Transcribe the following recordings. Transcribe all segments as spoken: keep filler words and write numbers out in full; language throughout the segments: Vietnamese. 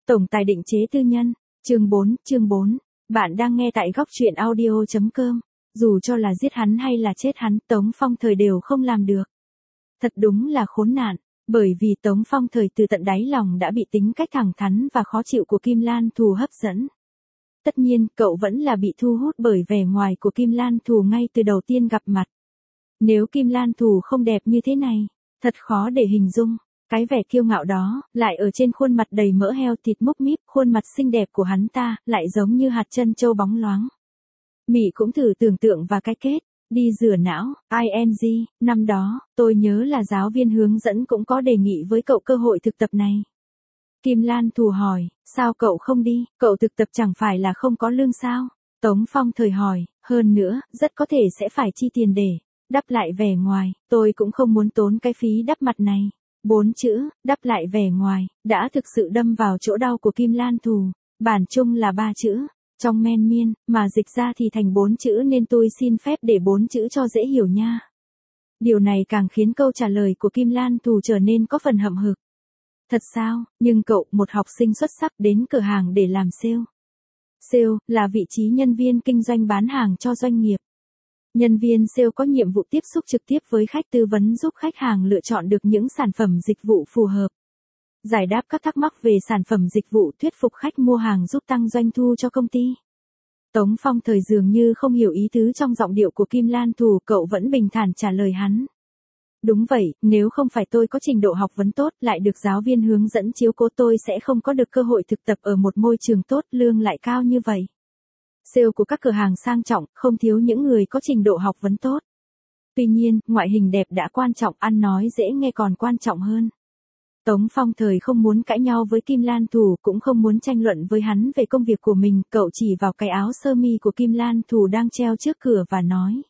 Tổng tài định chế tư nhân, chương bốn, chương bốn. Bạn đang nghe tại góc truyện audio chấm com. Dù cho là giết hắn hay là chết hắn, Tống Phong Thời đều không làm được. Thật đúng là khốn nạn, bởi vì Tống Phong Thời từ tận đáy lòng đã bị tính cách thẳng thắn và khó chịu của Kim Lan Thù hấp dẫn. Tất nhiên, cậu vẫn là bị thu hút bởi vẻ ngoài của Kim Lan Thù ngay từ đầu tiên gặp mặt. Nếu Kim Lan Thù không đẹp như thế này, thật khó để hình dung. Cái vẻ kiêu ngạo đó, lại ở trên khuôn mặt đầy mỡ heo thịt múc míp, khuôn mặt xinh đẹp của hắn ta, lại giống như hạt trân châu bóng loáng. Mị cũng thử tưởng tượng và cái kết, đi rửa não, i en giê, năm đó, tôi nhớ là giáo viên hướng dẫn cũng có đề nghị với cậu cơ hội thực tập này. Kim Lan Thù hỏi, sao cậu không đi, cậu thực tập chẳng phải là không có lương sao? Tống Phong Thời hỏi, hơn nữa, rất có thể sẽ phải chi tiền để đắp lại vẻ ngoài, tôi cũng không muốn tốn cái phí đắp mặt này. Bốn chữ, đắp lại vẻ ngoài, đã thực sự đâm vào chỗ đau của Kim Lan Thù. Bản chung là ba chữ, trong men miên, mà dịch ra thì thành bốn chữ nên tôi xin phép để bốn chữ cho dễ hiểu nha. Điều này càng khiến câu trả lời của Kim Lan Thù trở nên có phần hậm hực. Thật sao, nhưng cậu, một học sinh xuất sắc đến cửa hàng để làm sale. Sale, là vị trí nhân viên kinh doanh bán hàng cho doanh nghiệp. Nhân viên sale có nhiệm vụ tiếp xúc trực tiếp với khách, tư vấn giúp khách hàng lựa chọn được những sản phẩm dịch vụ phù hợp. Giải đáp các thắc mắc về sản phẩm dịch vụ, thuyết phục khách mua hàng giúp tăng doanh thu cho công ty. Tống Phong Thời dường như không hiểu ý tứ trong giọng điệu của Kim Lan Thù, cậu vẫn bình thản trả lời hắn. Đúng vậy, nếu không phải tôi có trình độ học vấn tốt, lại được giáo viên hướng dẫn chiếu cố, tôi sẽ không có được cơ hội thực tập ở một môi trường tốt, lương lại cao như vậy. Sale của các cửa hàng sang trọng, không thiếu những người có trình độ học vấn tốt. Tuy nhiên, ngoại hình đẹp đã quan trọng, ăn nói dễ nghe còn quan trọng hơn. Tống Phong Thời không muốn cãi nhau với Kim Lan Thù, cũng không muốn tranh luận với hắn về công việc của mình, cậu chỉ vào cái áo sơ mi của Kim Lan Thù đang treo trước cửa và nói.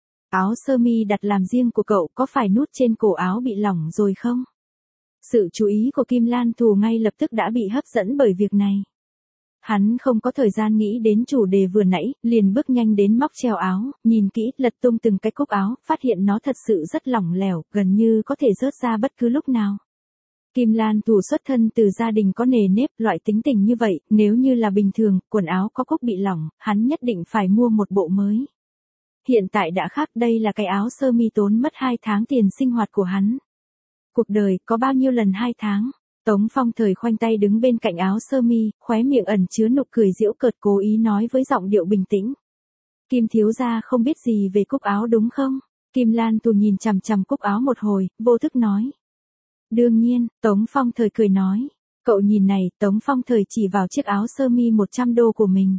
Áo sơ mi đặt làm riêng của cậu có phải nút trên cổ áo bị lỏng rồi không? Sự chú ý của Kim Lan Thù ngay lập tức đã bị hấp dẫn bởi việc này. Hắn không có thời gian nghĩ đến chủ đề vừa nãy, liền bước nhanh đến móc treo áo, nhìn kỹ, lật tung từng cái cúc áo, phát hiện nó thật sự rất lỏng lẻo, gần như có thể rớt ra bất cứ lúc nào. Kim Lan Thù xuất thân từ gia đình có nề nếp, loại tính tình như vậy, nếu như là bình thường, quần áo có cúc bị lỏng, hắn nhất định phải mua một bộ mới. Hiện tại đã khác, đây là cái áo sơ mi tốn mất hai tháng tiền sinh hoạt của hắn. Cuộc đời, có bao nhiêu lần hai tháng? Tống Phong Thời khoanh tay đứng bên cạnh áo sơ mi, khóe miệng ẩn chứa nụ cười giễu cợt, cố ý nói với giọng điệu bình tĩnh. Kim thiếu gia không biết gì về cúc áo đúng không? Kim Lan Thù nhìn chằm chằm cúc áo một hồi, vô thức nói. Đương nhiên, Tống Phong Thời cười nói. Cậu nhìn này, Tống Phong Thời chỉ vào chiếc áo sơ mi một trăm đô của mình.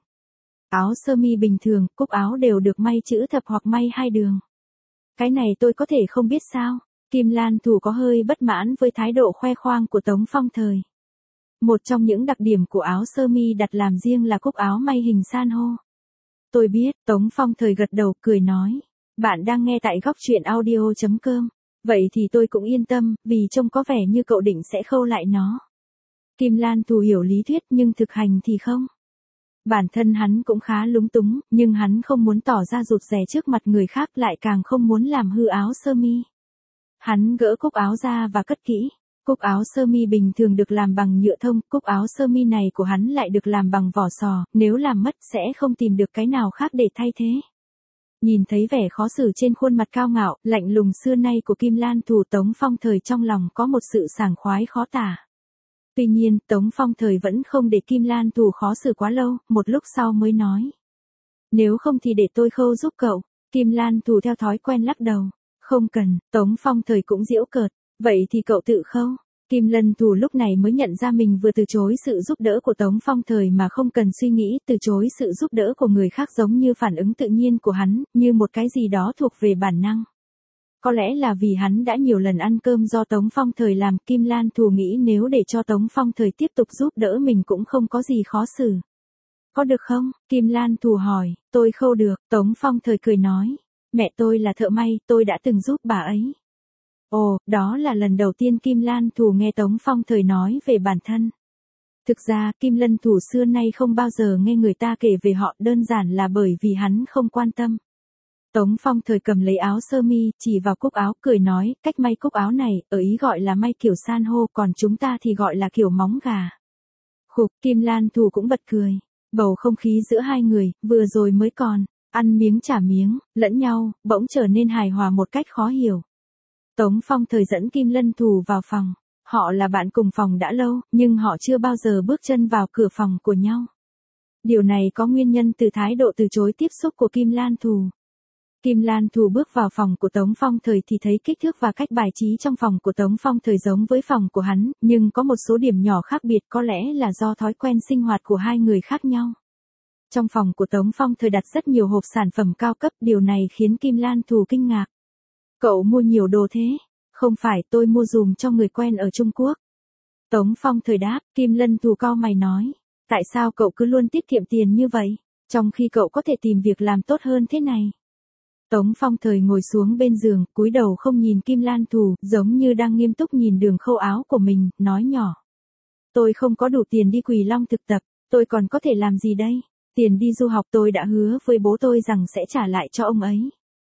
Áo sơ mi bình thường, cúc áo đều được may chữ thập hoặc may hai đường. Cái này tôi có thể không biết sao? Kim Lan Thù có hơi bất mãn với thái độ khoe khoang của Tống Phong Thời. Một trong những đặc điểm của áo sơ mi đặt làm riêng là cúc áo may hình san hô. Tôi biết, Tống Phong Thời gật đầu, cười nói. Bạn đang nghe tại góc truyện audio chấm com. Vậy thì tôi cũng yên tâm, vì trông có vẻ như cậu định sẽ khâu lại nó. Kim Lan Thù hiểu lý thuyết nhưng thực hành thì không. Bản thân hắn cũng khá lúng túng, nhưng hắn không muốn tỏ ra rụt rè trước mặt người khác, lại càng không muốn làm hư áo sơ mi. Hắn gỡ cúc áo ra và cất kỹ. Cúc áo sơ mi bình thường được làm bằng nhựa thông, cúc áo sơ mi này của hắn lại được làm bằng vỏ sò, nếu làm mất sẽ không tìm được cái nào khác để thay thế. Nhìn thấy vẻ khó xử trên khuôn mặt cao ngạo, lạnh lùng xưa nay của Kim Lan Thù, Tống Phong Thời trong lòng có một sự sảng khoái khó tả. Tuy nhiên, Tống Phong Thời vẫn không để Kim Lan Thù khó xử quá lâu, một lúc sau mới nói. Nếu không thì để tôi khâu giúp cậu. Kim Lan Thù theo thói quen lắc đầu. Không cần, Tống Phong Thời cũng giễu cợt. Vậy thì cậu tự khâu. Kim Lan Thù lúc này mới nhận ra mình vừa từ chối sự giúp đỡ của Tống Phong Thời mà không cần suy nghĩ, từ chối sự giúp đỡ của người khác giống như phản ứng tự nhiên của hắn, như một cái gì đó thuộc về bản năng. Có lẽ là vì hắn đã nhiều lần ăn cơm do Tống Phong Thời làm, Kim Lan Thù nghĩ nếu để cho Tống Phong Thời tiếp tục giúp đỡ mình cũng không có gì khó xử. Có được không? Kim Lan Thù hỏi. Tôi khâu được, Tống Phong Thời cười nói. Mẹ tôi là thợ may, tôi đã từng giúp bà ấy. Ồ, đó là lần đầu tiên Kim Lan Thù nghe Tống Phong Thời nói về bản thân. Thực ra, Kim Lan Thù xưa nay không bao giờ nghe người ta kể về họ, đơn giản là bởi vì hắn không quan tâm. Tống Phong Thời cầm lấy áo sơ mi, chỉ vào cúc áo, cười nói, cách may cúc áo này, ở Ý gọi là may kiểu san hô, còn chúng ta thì gọi là kiểu móng gà. Khục, Kim Lan Thù cũng bật cười. Bầu không khí giữa hai người, vừa rồi mới còn, ăn miếng trả miếng, lẫn nhau, bỗng trở nên hài hòa một cách khó hiểu. Tống Phong Thời dẫn Kim Lân Thù vào phòng. Họ là bạn cùng phòng đã lâu, nhưng họ chưa bao giờ bước chân vào cửa phòng của nhau. Điều này có nguyên nhân từ thái độ từ chối tiếp xúc của Kim Lan Thù. Kim Lan Thù bước vào phòng của Tống Phong Thời thì thấy kích thước và cách bài trí trong phòng của Tống Phong Thời giống với phòng của hắn, nhưng có một số điểm nhỏ khác biệt, có lẽ là do thói quen sinh hoạt của hai người khác nhau. Trong phòng của Tống Phong Thời đặt rất nhiều hộp sản phẩm cao cấp, điều này khiến Kim Lan Thù kinh ngạc. Cậu mua nhiều đồ thế? Không phải, tôi mua dùm cho người quen ở Trung Quốc. Tống Phong Thời đáp. Kim Lân Thù cau mày nói. Tại sao cậu cứ luôn tiết kiệm tiền như vậy, trong khi cậu có thể tìm việc làm tốt hơn thế này? Tống Phong Thời ngồi xuống bên giường, cúi đầu không nhìn Kim Lan Thù, giống như đang nghiêm túc nhìn đường khâu áo của mình, nói nhỏ. Tôi không có đủ tiền đi Quỳ Long thực tập, tôi còn có thể làm gì đây? Tiền đi du học tôi đã hứa với bố tôi rằng sẽ trả lại cho ông ấy.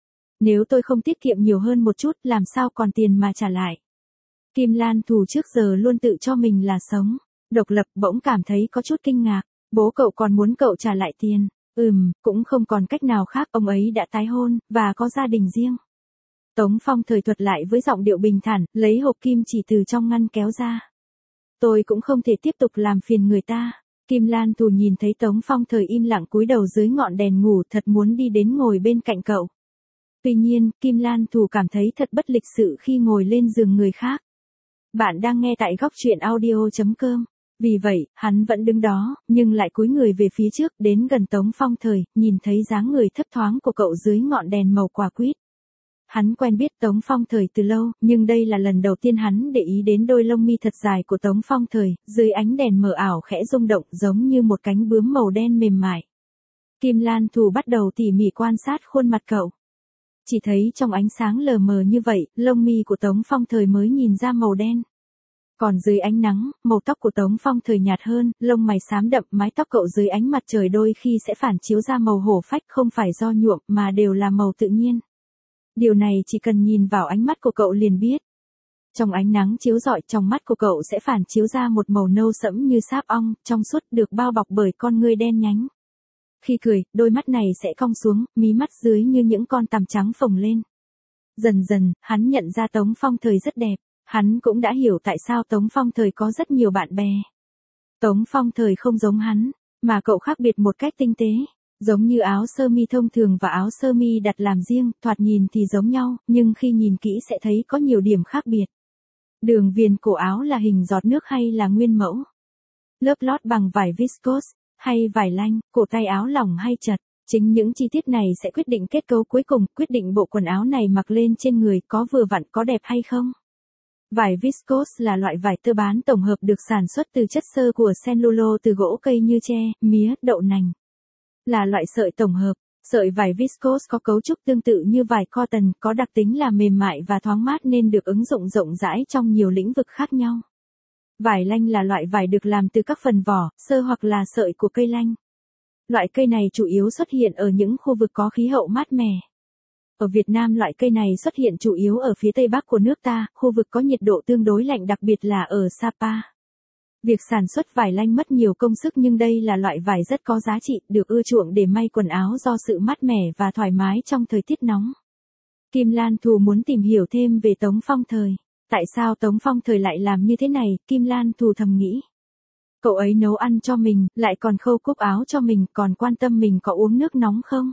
Nếu tôi không tiết kiệm nhiều hơn một chút, làm sao còn tiền mà trả lại? Kim Lan Thù trước giờ luôn tự cho mình là sống độc lập, bỗng cảm thấy có chút kinh ngạc. Bố cậu còn muốn cậu trả lại tiền? Ừm, cũng không còn cách nào khác, ông ấy đã tái hôn, và có gia đình riêng. Tống Phong Thời thuật lại với giọng điệu bình thản, lấy hộp kim chỉ từ trong ngăn kéo ra. Tôi cũng không thể tiếp tục làm phiền người ta. Kim Lan Thù nhìn thấy Tống Phong Thời im lặng cúi đầu dưới ngọn đèn ngủ, thật muốn đi đến ngồi bên cạnh cậu. Tuy nhiên, Kim Lan Thù cảm thấy thật bất lịch sự khi ngồi lên giường người khác. Bạn đang nghe tại góc truyện audio chấm com. Vì vậy, hắn vẫn đứng đó, nhưng lại cúi người về phía trước, đến gần Tống Phong Thời, nhìn thấy dáng người thấp thoáng của cậu dưới ngọn đèn màu quả quýt. Hắn quen biết Tống Phong Thời từ lâu, nhưng đây là lần đầu tiên hắn để ý đến đôi lông mi thật dài của Tống Phong Thời, dưới ánh đèn mờ ảo khẽ rung động giống như một cánh bướm màu đen mềm mại. Kim Lan Thù bắt đầu tỉ mỉ quan sát khuôn mặt cậu. Chỉ thấy trong ánh sáng lờ mờ như vậy, lông mi của Tống Phong Thời mới nhìn ra màu đen. Còn dưới ánh nắng, màu tóc của Tống Phong Thời nhạt hơn, lông mày xám đậm, mái tóc cậu dưới ánh mặt trời đôi khi sẽ phản chiếu ra màu hổ phách, không phải do nhuộm mà đều là màu tự nhiên. Điều này chỉ cần nhìn vào ánh mắt của cậu liền biết. Trong ánh nắng chiếu rọi, trong mắt của cậu sẽ phản chiếu ra một màu nâu sẫm như sáp ong, trong suốt, được bao bọc bởi con ngươi đen nhánh. Khi cười, đôi mắt này sẽ cong xuống, mí mắt dưới như những con tằm trắng phồng lên. Dần dần, hắn nhận ra Tống Phong Thời rất đẹp. Hắn cũng đã hiểu tại sao Tống Phong Thời có rất nhiều bạn bè. Tống Phong Thời không giống hắn, mà cậu khác biệt một cách tinh tế. Giống như áo sơ mi thông thường và áo sơ mi đặt làm riêng, thoạt nhìn thì giống nhau, nhưng khi nhìn kỹ sẽ thấy có nhiều điểm khác biệt. Đường viền cổ áo là hình giọt nước hay là nguyên mẫu? Lớp lót bằng vải viscose, hay vải lanh, cổ tay áo lỏng hay chật? Chính những chi tiết này sẽ quyết định kết cấu cuối cùng, quyết định bộ quần áo này mặc lên trên người có vừa vặn, có đẹp hay không. Vải viscose là loại vải tơ bán tổng hợp được sản xuất từ chất xơ của cellulose từ gỗ cây như tre, mía, đậu nành. Là loại sợi tổng hợp, sợi vải viscose có cấu trúc tương tự như vải cotton, có đặc tính là mềm mại và thoáng mát nên được ứng dụng rộng rãi trong nhiều lĩnh vực khác nhau. Vải lanh là loại vải được làm từ các phần vỏ, xơ hoặc là sợi của cây lanh. Loại cây này chủ yếu xuất hiện ở những khu vực có khí hậu mát mẻ. Ở Việt Nam loại cây này xuất hiện chủ yếu ở phía tây bắc của nước ta, khu vực có nhiệt độ tương đối lạnh, đặc biệt là ở Sapa. Việc sản xuất vải lanh mất nhiều công sức nhưng đây là loại vải rất có giá trị, được ưa chuộng để may quần áo do sự mát mẻ và thoải mái trong thời tiết nóng. Kim Lan Thù muốn tìm hiểu thêm về Tống Phong Thời. Tại sao Tống Phong Thời lại làm như thế này, Kim Lan Thù thầm nghĩ. Cậu ấy nấu ăn cho mình, lại còn khâu cúc áo cho mình, còn quan tâm mình có uống nước nóng không?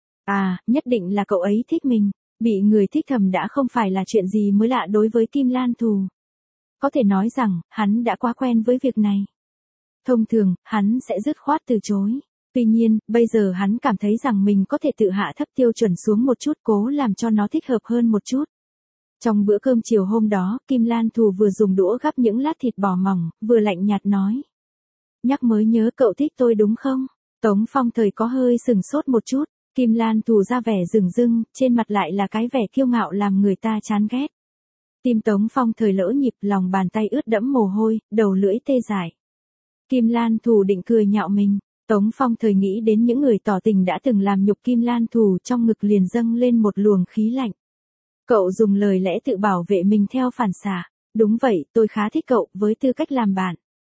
À, nhất định là cậu ấy thích mình. Bị người thích thầm đã không phải là chuyện gì mới lạ đối với Kim Lan Thù. Có thể nói rằng, hắn đã quá quen với việc này. Thông thường, hắn sẽ dứt khoát từ chối. Tuy nhiên, bây giờ hắn cảm thấy rằng mình có thể tự hạ thấp tiêu chuẩn xuống một chút, cố làm cho nó thích hợp hơn một chút. Trong bữa cơm chiều hôm đó, Kim Lan Thù vừa dùng đũa gắp những lát thịt bò mỏng, vừa lạnh nhạt nói. Nhắc mới nhớ cậu thích tôi đúng không? Tống Phong Thời có hơi sừng sốt một chút. Kim Lan Thù ra vẻ rừng rưng, trên mặt lại là cái vẻ kiêu ngạo làm người ta chán ghét. Tim Tống Phong Thời lỡ nhịp, lòng bàn tay ướt đẫm mồ hôi, đầu lưỡi tê dại. Kim Lan Thù định cười nhạo mình. Tống Phong Thời nghĩ đến những người tỏ tình đã từng làm nhục Kim Lan Thù, trong ngực liền dâng lên một luồng khí lạnh. Cậu dùng lời lẽ tự bảo vệ mình theo phản xạ. Đúng vậy, tôi khá thích cậu, với tư cách làm bạn.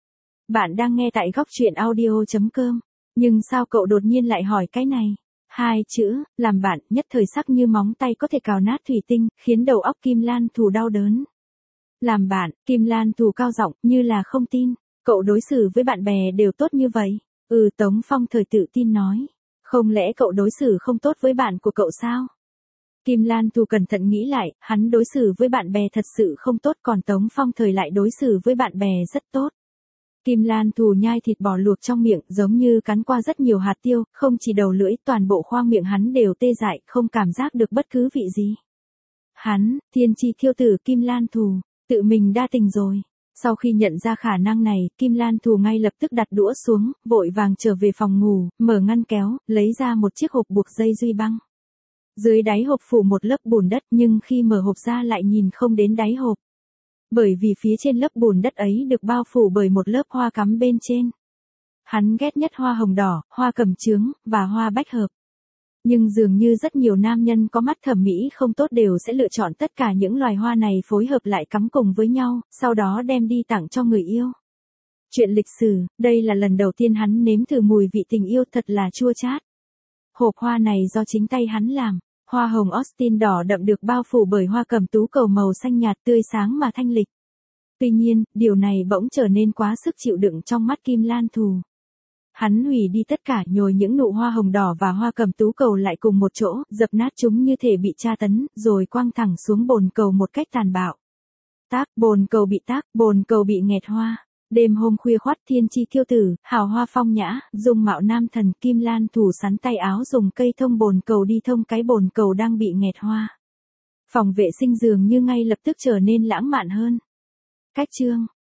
Bạn đang nghe tại góc truyện audio.com. Nhưng sao cậu đột nhiên lại hỏi cái này? Hai chữ, làm bạn, nhất thời sắc như móng tay có thể cào nát thủy tinh, khiến đầu óc Kim Lan Thù đau đớn. Làm bạn, Kim Lan Thù cao giọng, như là không tin. Cậu đối xử với bạn bè đều tốt như vậy. Ừ, Tống Phong Thời tự tin nói. Không lẽ cậu đối xử không tốt với bạn của cậu sao? Kim Lan Thù cẩn thận nghĩ lại, hắn đối xử với bạn bè thật sự không tốt, còn Tống Phong Thời lại đối xử với bạn bè rất tốt. Kim Lan Thù nhai thịt bò luộc trong miệng, giống như cắn qua rất nhiều hạt tiêu, không chỉ đầu lưỡi, toàn bộ khoang miệng hắn đều tê dại, không cảm giác được bất cứ vị gì. Hắn, thiên chi thiêu tử Kim Lan Thù, tự mình đa tình rồi. Sau khi nhận ra khả năng này, Kim Lan Thù ngay lập tức đặt đũa xuống, vội vàng trở về phòng ngủ, mở ngăn kéo, lấy ra một chiếc hộp buộc dây duy băng. Dưới đáy hộp phủ một lớp bùn đất, nhưng khi mở hộp ra lại nhìn không đến đáy hộp. Bởi vì phía trên lớp bùn đất ấy được bao phủ bởi một lớp hoa cắm bên trên. Hắn ghét nhất hoa hồng đỏ, hoa cẩm chướng, và hoa bách hợp. Nhưng dường như rất nhiều nam nhân có mắt thẩm mỹ không tốt đều sẽ lựa chọn tất cả những loài hoa này phối hợp lại cắm cùng với nhau, sau đó đem đi tặng cho người yêu. Chuyện lịch sử, đây là lần đầu tiên hắn nếm thử mùi vị tình yêu thật là chua chát. Hộp hoa này do chính tay hắn làm. Hoa hồng Austin đỏ đậm được bao phủ bởi hoa cẩm tú cầu màu xanh nhạt tươi sáng mà thanh lịch. Tuy nhiên, điều này bỗng trở nên quá sức chịu đựng trong mắt Kim Lan Thù. Hắn hủy đi tất cả, nhồi những nụ hoa hồng đỏ và hoa cẩm tú cầu lại cùng một chỗ, dập nát chúng như thể bị tra tấn, rồi quăng thẳng xuống bồn cầu một cách tàn bạo. Tác, bồn cầu bị tác, bồn cầu bị nghẹt hoa. Đêm hôm khuya khoắt, thiên chi thiêu tử, hào hoa phong nhã, dung mạo nam thần, Kim Lan Thù sắn tay áo dùng cây thông bồn cầu đi thông cái bồn cầu đang bị nghẹt hoa. Phòng vệ sinh dường như ngay lập tức trở nên lãng mạn hơn. Cách chương